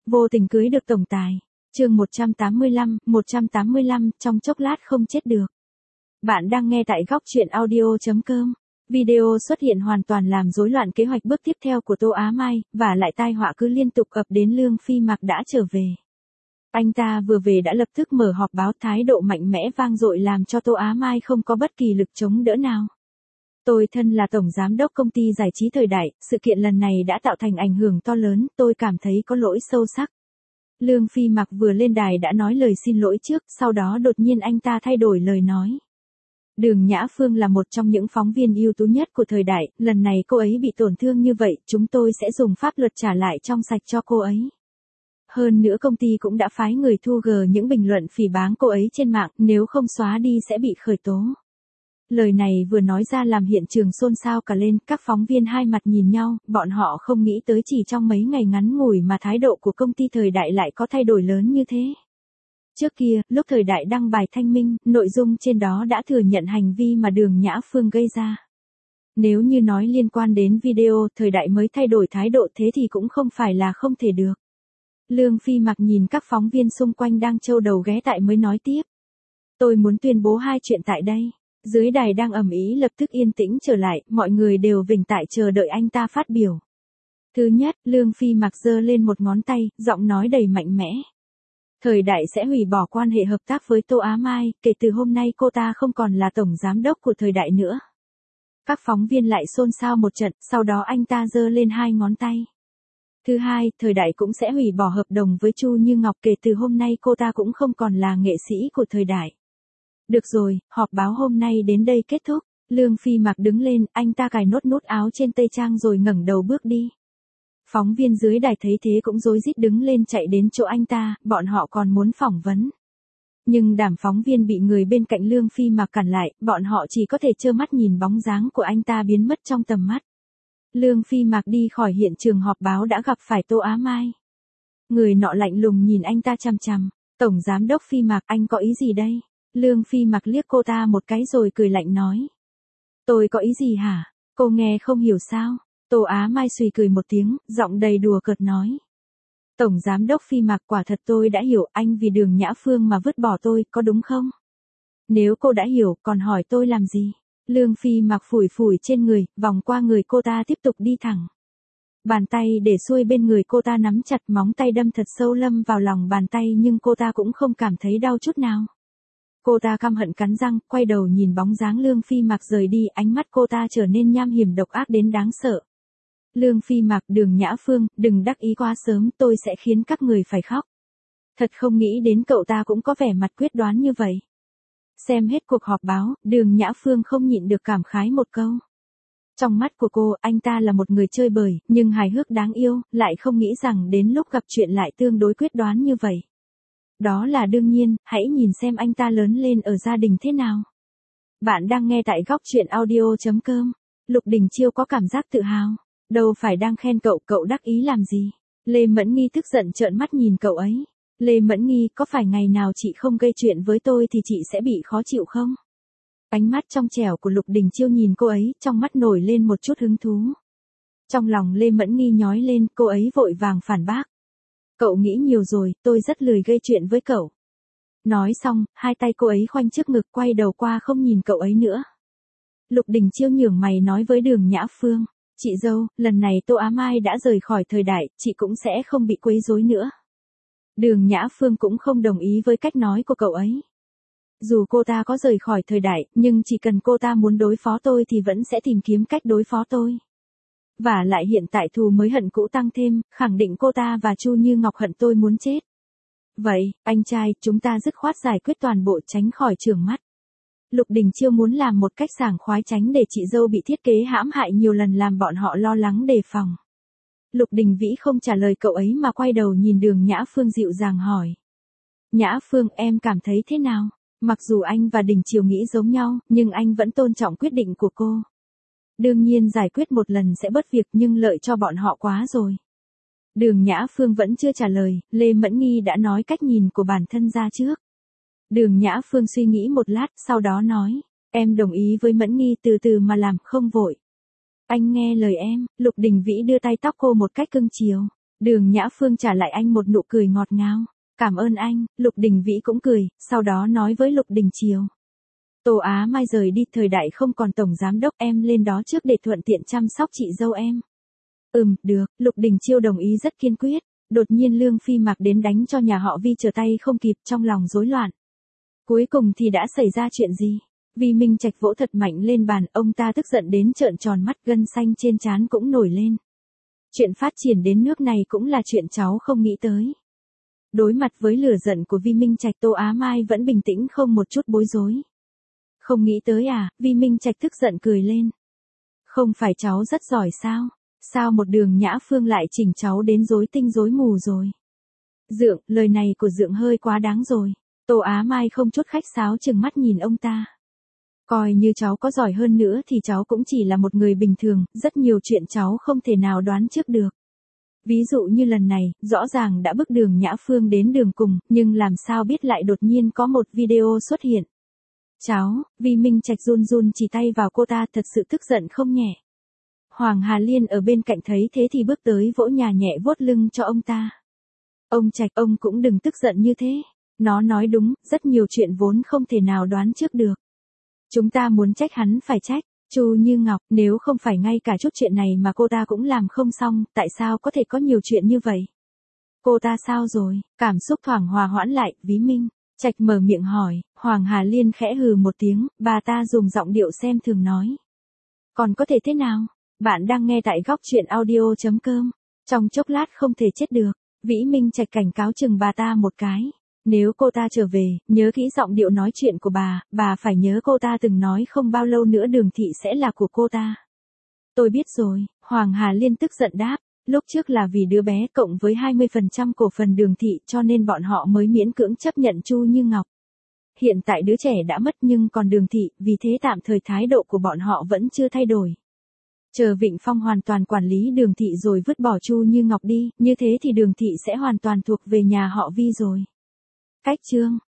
Vô tình cưới được tổng tài. Chương 185, trong chốc lát không chết được. Bạn đang nghe tại góc truyện audio.com. Video xuất hiện hoàn toàn làm rối loạn kế hoạch bước tiếp theo của Tô Á Mai, và lại tai họa cứ liên tục ập đến. Lương Phi Mạc đã trở về. Anh ta vừa về đã lập tức mở họp báo, thái độ mạnh mẽ vang dội làm cho Tô Á Mai không có bất kỳ lực chống đỡ nào. Tôi thân là tổng giám đốc công ty giải trí Thời Đại, sự kiện lần này đã tạo thành ảnh hưởng to lớn, tôi cảm thấy có lỗi sâu sắc. Lương Phi Mạc vừa lên đài đã nói lời xin lỗi trước, sau đó đột nhiên anh ta thay đổi lời nói. Đường Nhã Phương là một trong những phóng viên ưu tú nhất của Thời Đại, lần này cô ấy bị tổn thương như vậy, chúng tôi sẽ dùng pháp luật trả lại trong sạch cho cô ấy. Hơn nữa công ty cũng đã phái người thu gờ những bình luận phỉ báng cô ấy trên mạng, nếu không xóa đi sẽ bị khởi tố. Lời này vừa nói ra làm hiện trường xôn xao cả lên, các phóng viên hai mặt nhìn nhau, bọn họ không nghĩ tới chỉ trong mấy ngày ngắn ngủi mà thái độ của công ty Thời Đại lại có thay đổi lớn như thế. Trước kia, lúc Thời Đại đăng bài thanh minh, nội dung trên đó đã thừa nhận hành vi mà Đường Nhã Phương gây ra. Nếu như nói liên quan đến video, Thời Đại mới thay đổi thái độ, thế thì cũng không phải là không thể được. Lương Phi Mạc nhìn các phóng viên xung quanh đang trâu đầu ghé tai mới nói tiếp. Tôi muốn tuyên bố hai chuyện tại đây. Dưới đài đang ầm ĩ lập tức yên tĩnh trở lại, mọi người đều vểnh tại chờ đợi anh ta phát biểu. Thứ nhất, Lương Phi Mạc giơ lên một ngón tay, giọng nói đầy mạnh mẽ. Thời Đại sẽ hủy bỏ quan hệ hợp tác với Tô Á Mai, kể từ hôm nay cô ta không còn là tổng giám đốc của Thời Đại nữa. Các phóng viên lại xôn xao một trận, sau đó anh ta giơ lên hai ngón tay. Thứ hai, Thời Đại cũng sẽ hủy bỏ hợp đồng với Chu Như Ngọc, kể từ hôm nay cô ta cũng không còn là nghệ sĩ của Thời Đại. Được rồi, họp báo hôm nay đến đây kết thúc. Lương Phi Mạc đứng lên, anh ta cài nốt nút áo trên tây trang rồi ngẩng đầu bước đi. Phóng viên dưới đài thấy thế cũng rối rít đứng lên chạy đến chỗ anh ta, bọn họ còn muốn phỏng vấn. Nhưng đám phóng viên bị người bên cạnh Lương Phi Mạc cản lại, bọn họ chỉ có thể trơ mắt nhìn bóng dáng của anh ta biến mất trong tầm mắt. Lương Phi Mạc đi khỏi hiện trường họp báo đã gặp phải Tô Á Mai. Người nọ lạnh lùng nhìn anh ta chằm chằm. Tổng giám đốc Phi Mạc, anh có ý gì đây? Lương Phi Mạc liếc cô ta một cái rồi cười lạnh nói. Tôi có ý gì hả? Cô nghe không hiểu sao? Tô Á Mai xùy cười một tiếng, giọng đầy đùa cợt nói. Tổng giám đốc Phi Mạc, quả thật tôi đã hiểu, anh vì Đường Nhã Phương mà vứt bỏ tôi, có đúng không? Nếu cô đã hiểu, còn hỏi tôi làm gì? Lương Phi Mạc phủi phủi trên người, vòng qua người cô ta tiếp tục đi thẳng. Bàn tay để xuôi bên người cô ta nắm chặt, móng tay đâm thật sâu lâm vào lòng bàn tay nhưng cô ta cũng không cảm thấy đau chút nào. Cô ta căm hận cắn răng, quay đầu nhìn bóng dáng Lương Phi Mạc rời đi, ánh mắt cô ta trở nên nham hiểm độc ác đến đáng sợ. Lương Phi Mạc, Đường Nhã Phương, đừng đắc ý quá sớm, tôi sẽ khiến các người phải khóc. Thật không nghĩ đến cậu ta cũng có vẻ mặt quyết đoán như vậy. Xem hết cuộc họp báo, Đường Nhã Phương không nhịn được cảm khái một câu. Trong mắt của cô, anh ta là một người chơi bời, nhưng hài hước đáng yêu, lại không nghĩ rằng đến lúc gặp chuyện lại tương đối quyết đoán như vậy. Đó là đương nhiên, hãy nhìn xem anh ta lớn lên ở gia đình thế nào. Bạn đang nghe tại góc truyện audio.com. Lục Đình Chiêu có cảm giác tự hào. Đâu phải đang khen cậu, cậu đắc ý làm gì? Lê Mẫn Nghi tức giận trợn mắt nhìn cậu ấy. Lê Mẫn Nghi, có phải ngày nào chị không gây chuyện với tôi thì chị sẽ bị khó chịu không? Ánh mắt trong trẻo của Lục Đình Chiêu nhìn cô ấy, trong mắt nổi lên một chút hứng thú. Trong lòng Lê Mẫn Nghi nhói lên, cô ấy vội vàng phản bác. Cậu nghĩ nhiều rồi, tôi rất lười gây chuyện với cậu. Nói xong, hai tay cô ấy khoanh trước ngực, quay đầu qua không nhìn cậu ấy nữa. Lục Đình Chiêu nhướng mày nói với Đường Nhã Phương. Chị dâu, lần này Tô Á Mai đã rời khỏi Thời Đại, chị cũng sẽ không bị quấy rối nữa. Đường Nhã Phương cũng không đồng ý với cách nói của cậu ấy. Dù cô ta có rời khỏi Thời Đại, nhưng chỉ cần cô ta muốn đối phó tôi thì vẫn sẽ tìm kiếm cách đối phó tôi. Và lại hiện tại thù mới hận cũ tăng thêm, khẳng định cô ta và Chu Như Ngọc hận tôi muốn chết. Vậy, anh trai, chúng ta dứt khoát giải quyết toàn bộ, tránh khỏi trừng mắt. Lục Đình Chiêu muốn làm một cách sảng khoái tránh để chị dâu bị thiết kế hãm hại nhiều lần làm bọn họ lo lắng đề phòng. Lục Đình Vĩ không trả lời cậu ấy mà quay đầu nhìn Đường Nhã Phương dịu dàng hỏi. Nhã Phương, em cảm thấy thế nào? Mặc dù anh và Đình Chiêu nghĩ giống nhau, nhưng anh vẫn tôn trọng quyết định của cô. Đương nhiên giải quyết một lần sẽ bớt việc nhưng lợi cho bọn họ quá rồi. Đường Nhã Phương vẫn chưa trả lời, Lê Mẫn Nghi đã nói cách nhìn của bản thân ra trước. Đường Nhã Phương suy nghĩ một lát, sau đó nói, em đồng ý với Mẫn Nghi, từ từ mà làm, không vội. Anh nghe lời em. Lục Đình Vĩ đưa tay tóc cô một cách cưng chiều. Đường Nhã Phương trả lại anh một nụ cười ngọt ngào. Cảm ơn anh, Lục Đình Vĩ cũng cười, sau đó nói với Lục Đình Chiêu. Tô Á Mai rời đi, thời đại không còn tổng giám đốc, em lên đó trước để thuận tiện chăm sóc chị dâu em. Được, Lục Đình Chiêu đồng ý rất kiên quyết. Đột nhiên Lương Phi Mạc đến đánh cho nhà họ Vi trở tay không kịp, trong lòng rối loạn. Cuối cùng thì đã xảy ra chuyện gì? Vi Minh Trạch vỗ thật mạnh lên bàn, ông ta tức giận đến trợn tròn mắt, gân xanh trên trán cũng nổi lên. Chuyện phát triển đến nước này cũng là chuyện cháu không nghĩ tới. Đối mặt với lửa giận của Vi Minh Trạch, Tô Á Mai vẫn bình tĩnh không một chút bối rối. Không nghĩ tới à? Vi Minh Trạch tức giận cười lên. Không phải cháu rất giỏi sao? Sao một Đường Nhã Phương lại chỉnh cháu đến rối tinh rối mù rồi? Dượng, lời này của Dượng hơi quá đáng rồi. Tô Á Mai không chút khách sáo trừng mắt nhìn ông ta. Coi như cháu có giỏi hơn nữa thì cháu cũng chỉ là một người bình thường, rất nhiều chuyện cháu không thể nào đoán trước được. Ví dụ như lần này, rõ ràng đã bức Đường Nhã Phương đến đường cùng, nhưng làm sao biết lại đột nhiên có một video xuất hiện. Cháu, Vi Minh Trạch run run chỉ tay vào cô ta, thật sự tức giận không nhẹ. Hoàng Hà Liên ở bên cạnh thấy thế thì bước tới vỗ nhà nhẹ vuốt lưng cho ông ta. Ông Trạch, ông cũng đừng tức giận như thế. Nó nói đúng, rất nhiều chuyện vốn không thể nào đoán trước được. Chúng ta muốn trách hắn phải trách. Chu Như Ngọc, nếu không phải ngay cả chút chuyện này mà cô ta cũng làm không xong, tại sao có thể có nhiều chuyện như vậy? Cô ta sao rồi? Cảm xúc thoảng hòa hoãn lại, Vi Minh Trạch mở miệng hỏi. Hoàng Hà Liên khẽ hừ một tiếng, bà ta dùng giọng điệu xem thường nói. Còn có thể thế nào? Bạn đang nghe tại Góc Chuyện Audio.com. Trong chốc lát không thể chết được. Vĩ Minh Trạch cảnh cáo chừng bà ta một cái. Nếu cô ta trở về, nhớ kỹ giọng điệu nói chuyện của bà phải nhớ cô ta từng nói không bao lâu nữa Đường thị sẽ là của cô ta. Tôi biết rồi, Hoàng Hà Liên tức giận đáp. Lúc trước là vì đứa bé cộng với 20% cổ phần Đường thị cho nên bọn họ mới miễn cưỡng chấp nhận Chu Như Ngọc. Hiện tại đứa trẻ đã mất nhưng còn Đường thị, vì thế tạm thời thái độ của bọn họ vẫn chưa thay đổi. Chờ Vịnh Phong hoàn toàn quản lý Đường thị rồi vứt bỏ Chu Như Ngọc đi, như thế thì Đường thị sẽ hoàn toàn thuộc về nhà họ Vi rồi. Cách chương